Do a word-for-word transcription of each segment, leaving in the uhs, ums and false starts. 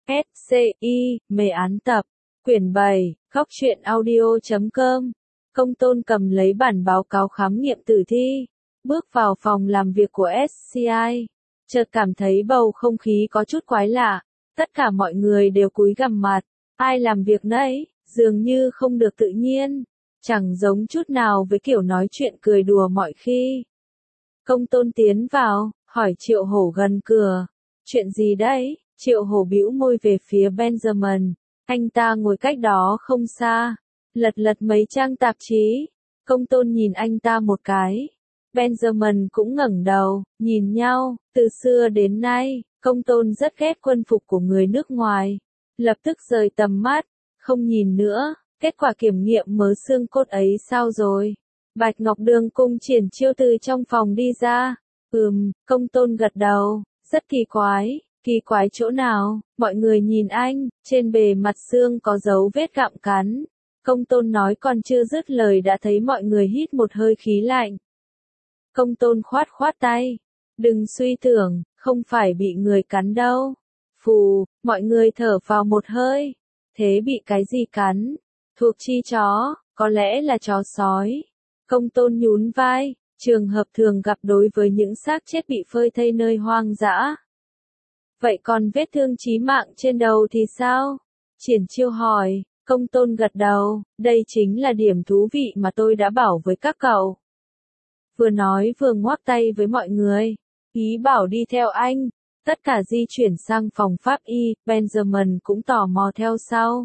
ét xê i, mê án tập, quyển bảy, góc truyện audio chấm com. Công Tôn cầm lấy bản báo cáo khám nghiệm tử thi, bước vào phòng làm việc của ét xê i, chợt cảm thấy bầu không khí có chút quái lạ, tất cả mọi người đều cúi gằm mặt, ai làm việc nấy, dường như không được tự nhiên, chẳng giống chút nào với kiểu nói chuyện cười đùa mọi khi. Công Tôn tiến vào, hỏi Triệu Hổ gần cửa, chuyện gì đấy? Triệu Hổ bĩu môi về phía Benjamin, anh ta ngồi cách đó không xa, lật lật mấy trang tạp chí. Công Tôn nhìn anh ta một cái. Benjamin cũng ngẩng đầu, nhìn nhau. Từ xưa đến nay, Công Tôn rất ghét quân phục của người nước ngoài. Lập tức rời tầm mắt, không nhìn nữa. Kết quả kiểm nghiệm mớ xương cốt ấy sao rồi? Bạch Ngọc Đường cung Triển Chiêu từ trong phòng đi ra. Ừm, Công Tôn gật đầu, rất kỳ quái. Kỳ quái chỗ nào? Mọi người nhìn anh, trên bề mặt xương có dấu vết gặm cắn. Công Tôn nói còn chưa dứt lời đã thấy mọi người hít một hơi khí lạnh. Công Tôn khoát khoát tay. Đừng suy tưởng, không phải bị người cắn đâu. Phù, mọi người thở vào một hơi. Thế bị cái gì cắn? Thuộc chi chó, có lẽ là chó sói. Công Tôn nhún vai, trường hợp thường gặp đối với những xác chết bị phơi thây nơi hoang dã. Vậy còn vết thương chí mạng trên đầu thì sao? Triển Chiêu hỏi. Công Tôn gật đầu, đây chính là điểm thú vị mà tôi đã bảo với các cậu. Vừa nói vừa ngoắc tay với mọi người, ý bảo đi theo anh. Tất cả di chuyển sang phòng pháp y, Benjamin cũng tò mò theo sau.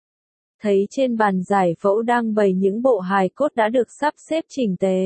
Thấy trên bàn giải phẫu đang bày những bộ hài cốt đã được sắp xếp chỉnh tề.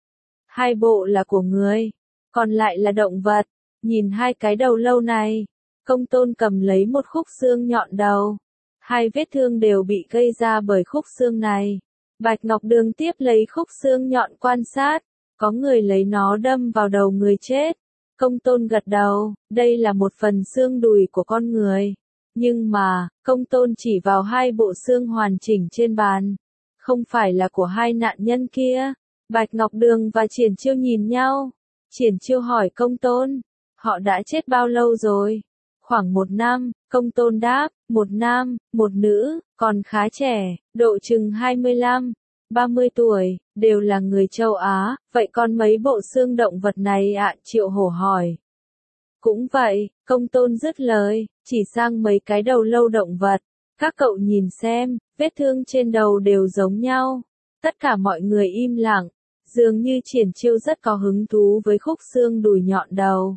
Hai bộ là của người, còn lại là động vật. Nhìn hai cái đầu lâu này, Công Tôn cầm lấy một khúc xương nhọn đầu. Hai vết thương đều bị gây ra bởi khúc xương này. Bạch Ngọc Đường tiếp lấy khúc xương nhọn quan sát, có người lấy nó đâm vào đầu người chết. Công Tôn gật đầu, đây là một phần xương đùi của con người. Nhưng mà, Công Tôn chỉ vào hai bộ xương hoàn chỉnh trên bàn. Không phải là của hai nạn nhân kia. Bạch Ngọc Đường và Triển Chiêu nhìn nhau. Triển Chiêu hỏi Công Tôn, họ đã chết bao lâu rồi? Khoảng một năm, Công Tôn đáp, một nam, một nữ, còn khá trẻ, độ chừng hai mươi lăm, ba mươi tuổi, đều là người châu Á, vậy còn mấy bộ xương động vật này ạ? Triệu Hổ hỏi. Cũng vậy, Công Tôn dứt lời, chỉ sang mấy cái đầu lâu động vật, các cậu nhìn xem, vết thương trên đầu đều giống nhau. Tất cả mọi người im lặng, dường như Triển Chiêu rất có hứng thú với khúc xương đùi nhọn đầu.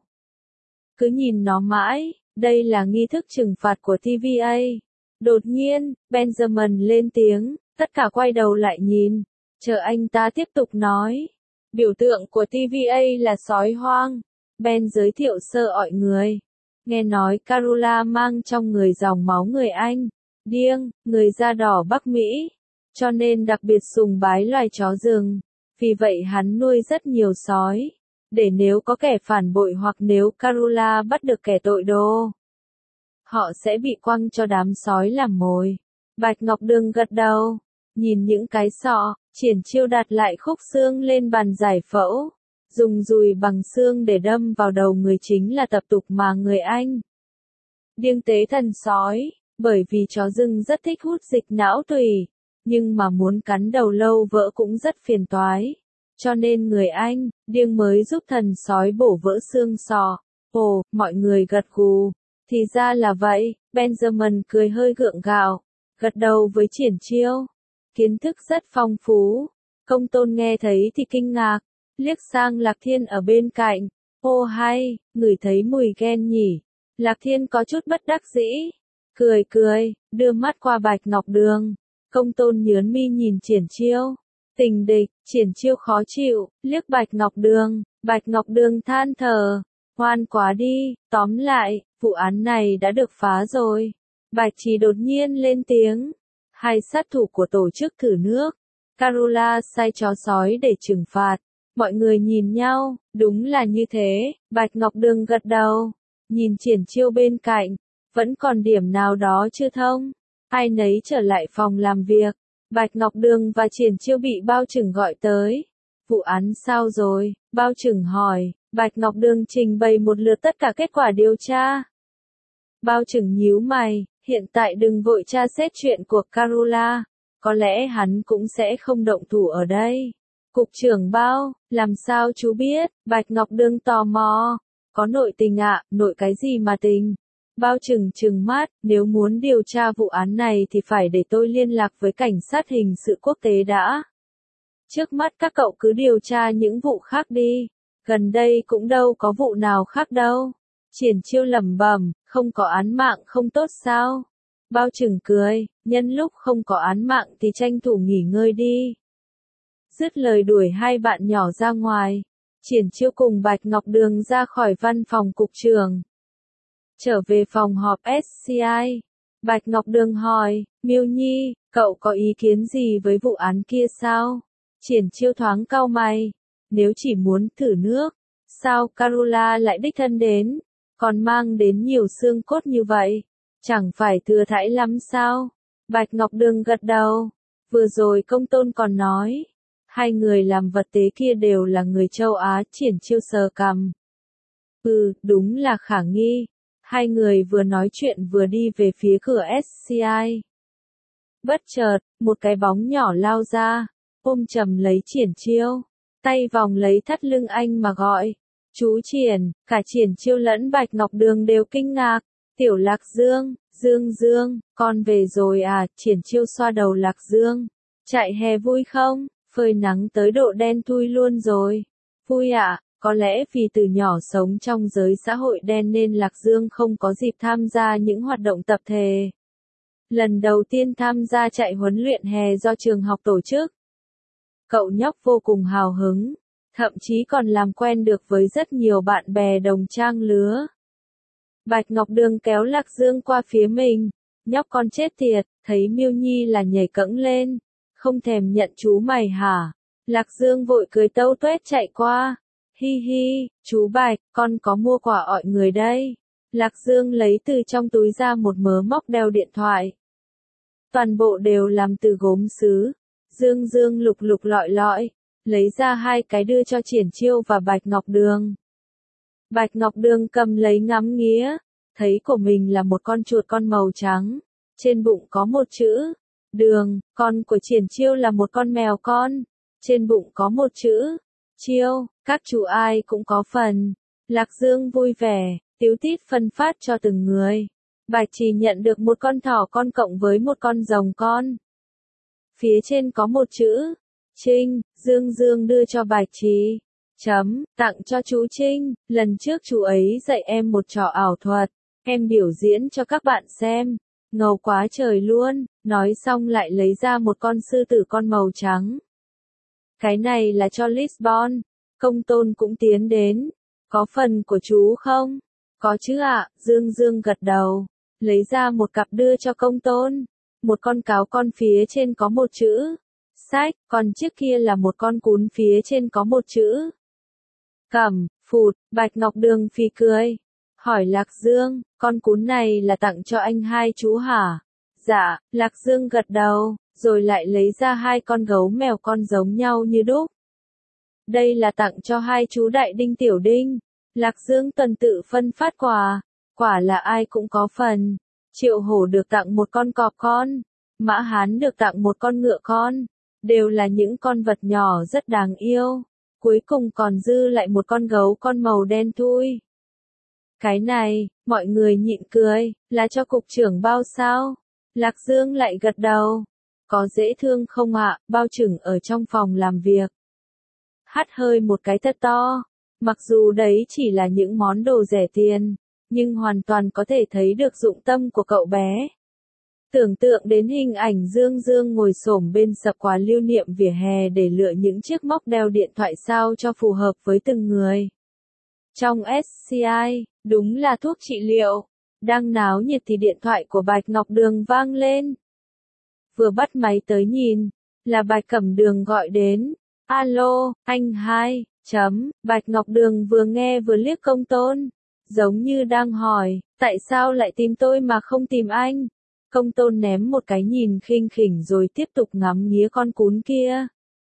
Cứ nhìn nó mãi. Đây là nghi thức trừng phạt của tê vê a. Đột nhiên, Benjamin lên tiếng, tất cả quay đầu lại nhìn, chờ anh ta tiếp tục nói. Biểu tượng của tê vê a là sói hoang. Ben giới thiệu sơ ọi người. Nghe nói Carola mang trong người dòng máu người Anh, điêng, người da đỏ Bắc Mỹ, cho nên đặc biệt sùng bái loài chó rừng. Vì vậy hắn nuôi rất nhiều sói. Để nếu có kẻ phản bội hoặc nếu Carola bắt được kẻ tội đồ, họ sẽ bị quăng cho đám sói làm mồi. Bạch Ngọc Đường gật đầu, nhìn những cái sọ, Triển Chiêu đặt lại khúc xương lên bàn giải phẫu, dùng dùi bằng xương để đâm vào đầu người chính là tập tục mà người Anh điêng tế thần sói, bởi vì chó rừng rất thích hút dịch não tủy, nhưng mà muốn cắn đầu lâu vỡ cũng rất phiền toái. Cho nên người Anh, điêng mới giúp thần sói bổ vỡ xương sọ. Ồ, mọi người gật gù. Thì ra là vậy, Benjamin cười hơi gượng gạo, gật đầu với Triển Chiêu. Kiến thức rất phong phú. Công Tôn nghe thấy thì kinh ngạc, liếc sang Lạc Thiên ở bên cạnh. Ô hay, ngửi thấy mùi ghen nhỉ. Lạc Thiên có chút bất đắc dĩ. Cười cười, đưa mắt qua Bạch Ngọc Đường. Công Tôn nhớn mi nhìn Triển Chiêu. Tình địch, Triển Chiêu khó chịu, liếc Bạch Ngọc Đường, Bạch Ngọc Đường than thở, ngoan quá đi, tóm lại, vụ án này đã được phá rồi. Bạch Trì đột nhiên lên tiếng, hai sát thủ của tổ chức thử nước, Carola sai chó sói để trừng phạt, mọi người nhìn nhau, đúng là như thế, Bạch Ngọc Đường gật đầu, nhìn Triển Chiêu bên cạnh, vẫn còn điểm nào đó chưa thông, ai nấy trở lại phòng làm việc. Bạch Ngọc Đường và Triển Chiêu bị Bao Trừng gọi tới. Vụ án sao rồi? Bao Trừng hỏi. Bạch Ngọc Đường trình bày một lượt tất cả kết quả điều tra. Bao Trừng nhíu mày, hiện tại đừng vội tra xét chuyện của Carola, có lẽ hắn cũng sẽ không động thủ ở đây. Cục trưởng Bao, làm sao chú biết? Bạch Ngọc Đường tò mò. Có nội tình ạ, nội cái gì mà tình? Bao Trừng trừng mắt, nếu muốn điều tra vụ án này thì phải để tôi liên lạc với cảnh sát hình sự quốc tế đã. Trước mắt các cậu cứ điều tra những vụ khác đi. Gần đây cũng đâu có vụ nào khác đâu. Triển Chiêu lẩm bẩm, không có án mạng không tốt sao? Bao Trừng cười, nhân lúc không có án mạng thì tranh thủ nghỉ ngơi đi. Dứt lời đuổi hai bạn nhỏ ra ngoài. Triển Chiêu cùng Bạch Ngọc Đường ra khỏi văn phòng cục trưởng. Trở về phòng họp ét xê i. Bạch Ngọc Đường hỏi, Miêu Nhi, cậu có ý kiến gì với vụ án kia sao? Triển Chiêu thoáng cau mày. Nếu chỉ muốn thử nước, sao Carola lại đích thân đến, còn mang đến nhiều xương cốt như vậy? Chẳng phải thừa thãi lắm sao? Bạch Ngọc Đường gật đầu. Vừa rồi Công Tôn còn nói, hai người làm vật tế kia đều là người châu Á. Triển Chiêu sờ cằm. Ừ, đúng là khả nghi. Hai người vừa nói chuyện vừa đi về phía cửa ét xê i. Bất chợt, một cái bóng nhỏ lao ra, ôm chầm lấy Triển Chiêu, tay vòng lấy thắt lưng anh mà gọi. Chú Triển, cả Triển Chiêu lẫn Bạch Ngọc Đường đều kinh ngạc. Tiểu Lạc Dương, Dương Dương, con về rồi à? Triển Chiêu xoa đầu Lạc Dương. Chạy hè vui không? Phơi nắng tới độ đen thui luôn rồi. Vui ạ, à, có lẽ vì từ nhỏ sống trong giới xã hội đen nên Lạc Dương không có dịp tham gia những hoạt động tập thể. Lần đầu tiên tham gia chạy huấn luyện hè do trường học tổ chức. Cậu nhóc vô cùng hào hứng, thậm chí còn làm quen được với rất nhiều bạn bè đồng trang lứa. Bạch Ngọc Đường kéo Lạc Dương qua phía mình. Nhóc con chết tiệt, thấy Miêu Nhi là nhảy cẫng lên. Không thèm nhận chú mày hả? Lạc Dương vội cười tâu tuét chạy qua. Hi hi, chú Bạch, con có mua quà ọi người đây. Lạc Dương lấy từ trong túi ra một mớ móc đeo điện thoại. Toàn bộ đều làm từ gốm sứ. Dương Dương lục lục lọi lọi, lấy ra hai cái đưa cho Triển Chiêu và Bạch Ngọc Đường. Bạch Ngọc Đường cầm lấy ngắm nghía, thấy của mình là một con chuột con màu trắng, trên bụng có một chữ Đường, con của Triển Chiêu là một con mèo con, trên bụng có một chữ Chiêu, các chú ai cũng có phần. Lạc Dương vui vẻ, tíu tít phân phát cho từng người. Bạch Trì nhận được một con thỏ con cộng với một con rồng con. Phía trên có một chữ Trinh, Dương Dương đưa cho Bạch Trì. Chấm, tặng cho chú Trinh, lần trước chú ấy dạy em một trò ảo thuật, em biểu diễn cho các bạn xem, ngầu quá trời luôn, nói xong lại lấy ra một con sư tử con màu trắng. Cái này là cho Lisbon. Công Tôn cũng tiến đến. Có phần của chú không? Có chứ ạ. Dương Dương gật đầu, lấy ra một cặp đưa cho Công Tôn. Một con cáo con phía trên có một chữ sách, còn chiếc kia là một con cún phía trên có một chữ Cẩm, phụt. Bạch Ngọc Đường phì cười, hỏi Lạc Dương, con cún này là tặng cho anh hai chú hả? Dạ. Lạc Dương gật đầu, rồi lại lấy ra hai con gấu mèo con giống nhau như đúc. Đây là tặng cho hai chú Đại Đinh Tiểu Đinh. Lạc Dương tuần tự phân phát quà, quả là ai cũng có phần. Triệu Hổ được tặng một con cọp con, Mã Hán được tặng một con ngựa con, đều là những con vật nhỏ rất đáng yêu. Cuối cùng còn dư lại một con gấu con màu đen thui. Cái này, mọi người nhịn cười, là cho cục trưởng Bao sao? Lạc Dương lại gật đầu. Có dễ thương không ạ? Bao Trừng ở trong phòng làm việc, hắt hơi một cái thật to. Mặc dù đấy chỉ là những món đồ rẻ tiền, nhưng hoàn toàn có thể thấy được dụng tâm của cậu bé. Tưởng tượng đến hình ảnh Dương Dương ngồi xổm bên sập quà lưu niệm vỉa hè để lựa những chiếc móc đeo điện thoại sao cho phù hợp với từng người. Trong ét xê i, đúng là thuốc trị liệu. Đang náo nhiệt thì điện thoại của Bạch Ngọc Đường vang lên. Vừa bắt máy tới nhìn, là Bạch Cẩm Đường gọi đến. Alo, anh hai, chấm, Bạch Ngọc Đường vừa nghe vừa liếc Công Tôn, giống như đang hỏi, tại sao lại tìm tôi mà không tìm anh? Công Tôn ném một cái nhìn khinh khỉnh rồi tiếp tục ngắm nghía con cún kia.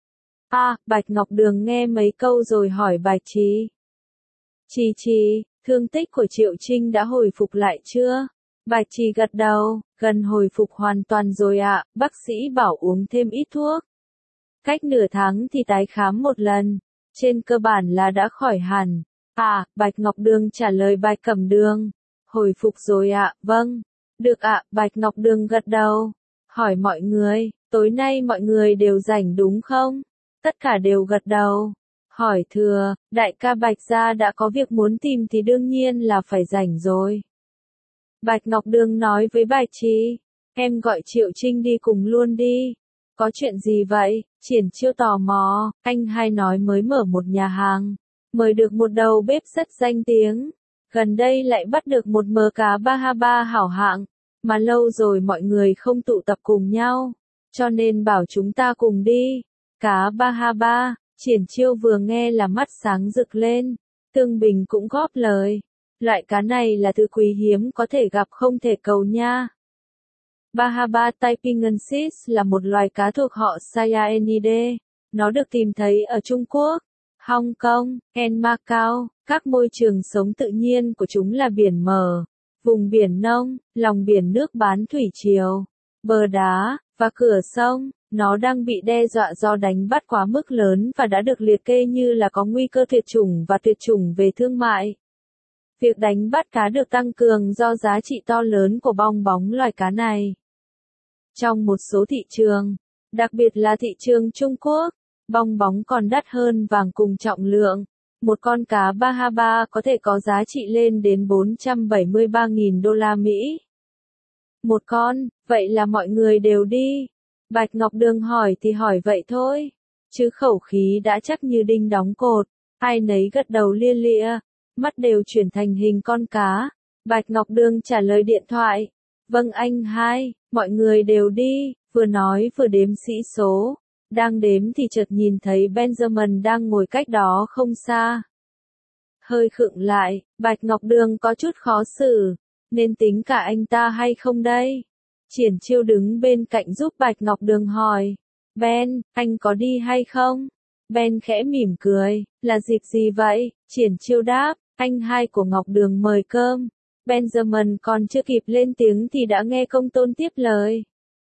À, Bạch Ngọc Đường nghe mấy câu rồi hỏi Bạch Trì. Trì Trì, thương tích của Triệu Trinh đã hồi phục lại chưa? Bạch Trì gật đầu, gần hồi phục hoàn toàn rồi ạ, bác sĩ bảo uống thêm ít thuốc. Cách nửa tháng thì tái khám một lần, trên cơ bản là đã khỏi hẳn. À, Bạch Ngọc Đường trả lời Bạch Cẩm Đường. Hồi phục rồi ạ, vâng. Được ạ, Bạch Ngọc Đường gật đầu. Hỏi mọi người, tối nay mọi người đều rảnh đúng không? Tất cả đều gật đầu. Hỏi thừa, đại ca Bạch gia đã có việc muốn tìm thì đương nhiên là phải rảnh rồi. Bạch Ngọc Đường nói với Bạch Trì, em gọi Triệu Trinh đi cùng luôn đi. Có chuyện gì vậy? Triển Chiêu tò mò, anh hai nói mới mở một nhà hàng, mời được một đầu bếp rất danh tiếng. Gần đây lại bắt được một mớ cá Bahama hảo hạng, mà lâu rồi mọi người không tụ tập cùng nhau, cho nên bảo chúng ta cùng đi. Cá Bahama, Triển Chiêu vừa nghe là mắt sáng rực lên, Tương Bình cũng góp lời. Loại cá này là thứ quý hiếm có thể gặp không thể cầu nha. Bahama taipingensis là một loài cá thuộc họ Cyaenidae. Nó được tìm thấy ở Trung Quốc, Hong Kong, and Macau. Các môi trường sống tự nhiên của chúng là biển mở, vùng biển nông, lòng biển nước bán thủy triều, bờ đá, và cửa sông. Nó đang bị đe dọa do đánh bắt quá mức lớn và đã được liệt kê như là có nguy cơ tuyệt chủng và tuyệt chủng về thương mại. Việc đánh bắt cá được tăng cường do giá trị to lớn của bong bóng loài cá này. Trong một số thị trường, đặc biệt là thị trường Trung Quốc, bong bóng còn đắt hơn vàng cùng trọng lượng. Một con cá Bahama có thể có giá trị lên đến bốn trăm bảy mươi ba nghìn đô la Mỹ. Một con, vậy là mọi người đều đi. Bạch Ngọc Đường hỏi thì hỏi vậy thôi, chứ khẩu khí đã chắc như đinh đóng cột, ai nấy gật đầu lia lịa, mắt đều chuyển thành hình con cá. Bạch Ngọc Đường trả lời điện thoại, vâng anh hai, mọi người đều đi, vừa nói vừa đếm sĩ số. Đang đếm thì chợt nhìn thấy Benjamin đang ngồi cách đó không xa. Hơi khựng lại, Bạch Ngọc Đường có chút khó xử, nên tính cả anh ta hay không đây? Triển Chiêu đứng bên cạnh giúp Bạch Ngọc Đường hỏi, Ben, anh có đi hay không? Ben khẽ mỉm cười, là dịp gì vậy? Triển Chiêu đáp, anh hai của Ngọc Đường mời cơm. Benjamin còn chưa kịp lên tiếng thì đã nghe Công Tôn tiếp lời.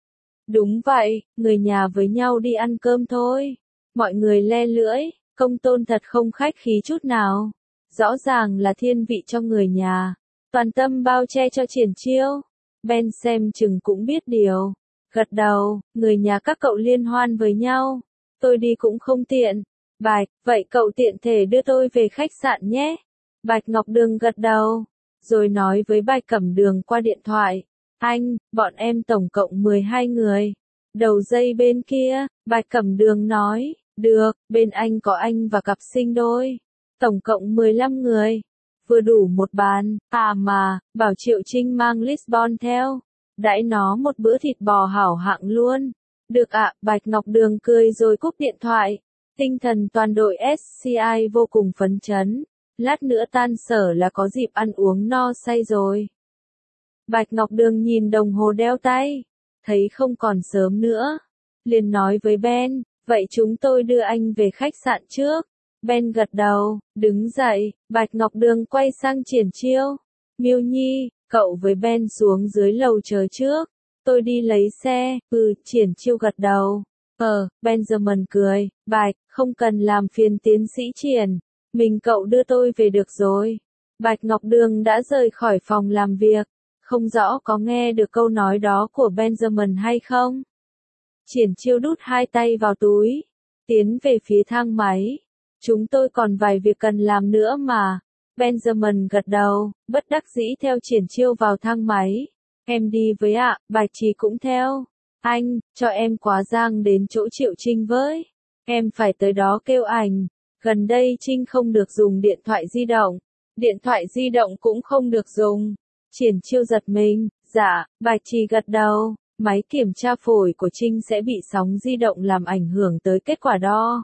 Đúng vậy, người nhà với nhau đi ăn cơm thôi. Mọi người le lưỡi, Công Tôn thật không khách khí chút nào. Rõ ràng là thiên vị cho người nhà, toàn tâm bao che cho Triển Chiêu. Ben xem chừng cũng biết điều, gật đầu, người nhà các cậu liên hoan với nhau, tôi đi cũng không tiện. Bạch, vậy cậu tiện thể đưa tôi về khách sạn nhé. Bạch Ngọc Đường gật đầu, rồi nói với Bạch Cẩm Đường qua điện thoại, anh, bọn em tổng cộng mười hai người. Đầu dây bên kia, Bạch Cẩm Đường nói, được, bên anh có anh và cặp sinh đôi, tổng cộng mười lăm người. Vừa đủ một bàn, à mà, bảo Triệu Trinh mang Lisbon theo, đãi nó một bữa thịt bò hảo hạng luôn. Được ạ, Bạch Ngọc Đường cười rồi cúp điện thoại. Tinh thần toàn đội ét xê i vô cùng phấn chấn, lát nữa tan sở là có dịp ăn uống no say rồi. Bạch Ngọc Đường nhìn đồng hồ đeo tay, thấy không còn sớm nữa, liền nói với Ben, vậy chúng tôi đưa anh về khách sạn trước. Ben gật đầu, đứng dậy, Bạch Ngọc Đường quay sang Triển Chiêu. Miêu Nhi, cậu với Ben xuống dưới lầu chờ trước, tôi đi lấy xe. Ừ, Triển Chiêu gật đầu. Ờ, Benjamin cười, Bạch, không cần làm phiền tiến sĩ Triển, mình cậu đưa tôi về được rồi. Bạch Ngọc Đường đã rời khỏi phòng làm việc, không rõ có nghe được câu nói đó của Benjamin hay không. Triển Chiêu đút hai tay vào túi, tiến về phía thang máy. Chúng tôi còn vài việc cần làm nữa mà. Benjamin gật đầu, bất đắc dĩ theo Triển Chiêu vào thang máy. Em đi với ạ, Bạch Trì cũng theo. Anh, cho em quá giang đến chỗ Triệu Trinh với. Em phải tới đó kêu ảnh. Gần đây Trinh không được dùng điện thoại di động. Điện thoại di động cũng không được dùng. Triển Chiêu giật mình, dạ, Bạch Trì gật đầu. Máy kiểm tra phổi của Trinh sẽ bị sóng di động làm ảnh hưởng tới kết quả đo.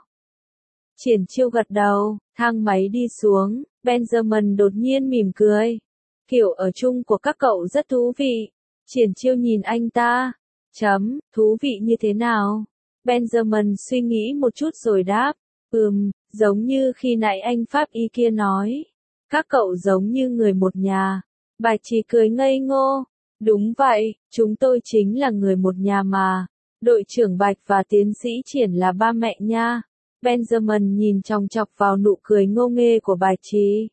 Triển Chiêu gật đầu, thang máy đi xuống, Benjamin đột nhiên mỉm cười. Kiểu ở chung của các cậu rất thú vị. Triển Chiêu nhìn anh ta. Chấm, thú vị như thế nào? Benjamin suy nghĩ một chút rồi đáp. Ừm, giống như khi nãy anh Pháp Y kia nói. Các cậu giống như người một nhà. Bạch Trì cười ngây ngô. Đúng vậy, chúng tôi chính là người một nhà mà. Đội trưởng Bạch và tiến sĩ Triển là ba mẹ nha. Benjamin nhìn chòng chọc vào nụ cười ngô nghê của Bạch Trì.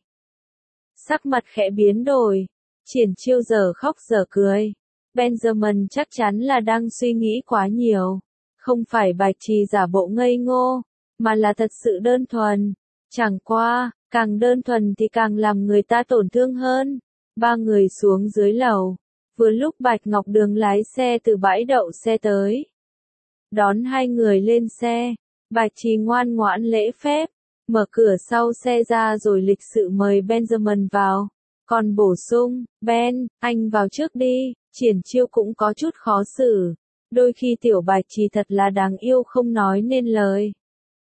Sắc mặt khẽ biến đổi. Triển Chiêu giờ khóc giờ cười. Benjamin chắc chắn là đang suy nghĩ quá nhiều. Không phải Bạch Trì giả bộ ngây ngô, mà là thật sự đơn thuần. Chẳng qua, càng đơn thuần thì càng làm người ta tổn thương hơn. Ba người xuống dưới lầu. Vừa lúc Bạch Ngọc Đường lái xe từ bãi đậu xe tới. Đón hai người lên xe. Bạch Trì ngoan ngoãn lễ phép. Mở cửa sau xe ra rồi lịch sự mời Benjamin vào. Còn bổ sung, Ben, anh vào trước đi. Triển Chiêu cũng có chút khó xử. Đôi khi tiểu Bạch Trì thật là đáng yêu không nói nên lời.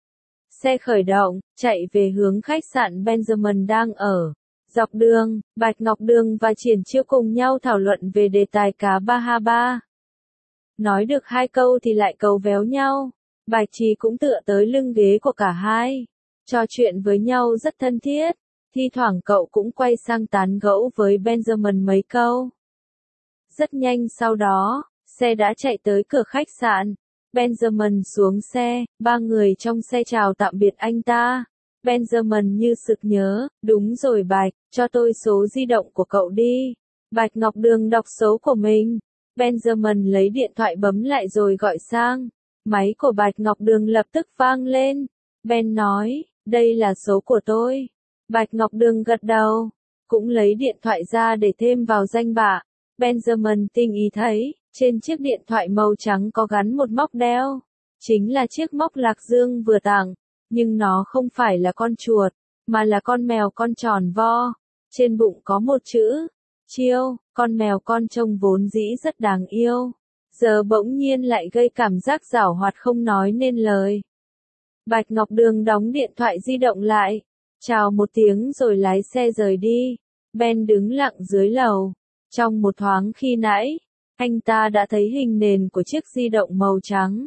Xe khởi động, chạy về hướng khách sạn Benjamin đang ở. Dọc đường, Bạch Ngọc Đường và Triển Chiêu cùng nhau thảo luận về đề tài cá ba ha ba. Nói được hai câu thì lại cấu véo nhau. Bạch Trì cũng tựa tới lưng ghế của cả hai. Trò chuyện với nhau rất thân thiết. Thi thoảng cậu cũng quay sang tán gẫu với Benjamin mấy câu. Rất nhanh sau đó, xe đã chạy tới cửa khách sạn. Benjamin xuống xe, ba người trong xe chào tạm biệt anh ta. Benjamin như sực nhớ, đúng rồi Bạch, cho tôi số di động của cậu đi. Bạch Ngọc Đường đọc số của mình. Benjamin lấy điện thoại bấm lại rồi gọi sang. Máy của Bạch Ngọc Đường lập tức vang lên. Ben nói, đây là số của tôi. Bạch Ngọc Đường gật đầu, cũng lấy điện thoại ra để thêm vào danh bạ. Benjamin tinh ý thấy, trên chiếc điện thoại màu trắng có gắn một móc đeo. Chính là chiếc móc Lạc Dương vừa tặng, nhưng nó không phải là con chuột, mà là con mèo con tròn vo. Trên bụng có một chữ, Chiêu, con mèo con trông vốn dĩ rất đáng yêu. Giờ bỗng nhiên lại gây cảm giác giảo hoạt không nói nên lời. Bạch Ngọc Đường đóng điện thoại di động lại, chào một tiếng rồi lái xe rời đi. Ben đứng lặng dưới lầu. Trong một thoáng khi nãy, anh ta đã thấy hình nền của chiếc di động màu trắng.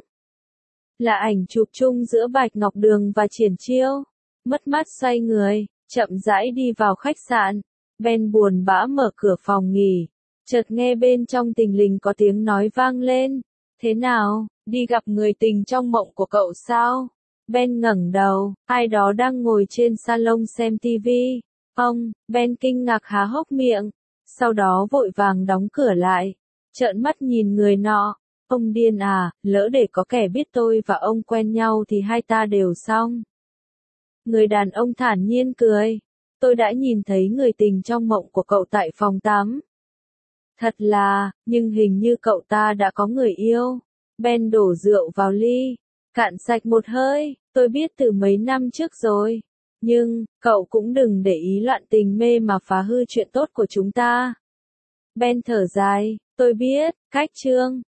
Là ảnh chụp chung giữa Bạch Ngọc Đường và Triển Chiêu. Mất mát xoay người, chậm rãi đi vào khách sạn. Ben buồn bã mở cửa phòng nghỉ. Chợt nghe bên trong tình lình có tiếng nói vang lên. Thế nào, đi gặp người tình trong mộng của cậu sao? Ben ngẩng đầu, ai đó đang ngồi trên salon xem tivi. Ông, Ben kinh ngạc há hốc miệng. Sau đó vội vàng đóng cửa lại. Trợn mắt nhìn người nọ. Ông điên à, lỡ để có kẻ biết tôi và ông quen nhau thì hai ta đều xong. Người đàn ông thản nhiên cười. Tôi đã nhìn thấy người tình trong mộng của cậu tại phòng tắm. Thật là, nhưng hình như cậu ta đã có người yêu. Ben đổ rượu vào ly. Cạn sạch một hơi, tôi biết từ mấy năm trước rồi. Nhưng, cậu cũng đừng để ý loạn tình mê mà phá hư chuyện tốt của chúng ta. Ben thở dài, tôi biết, cách trương.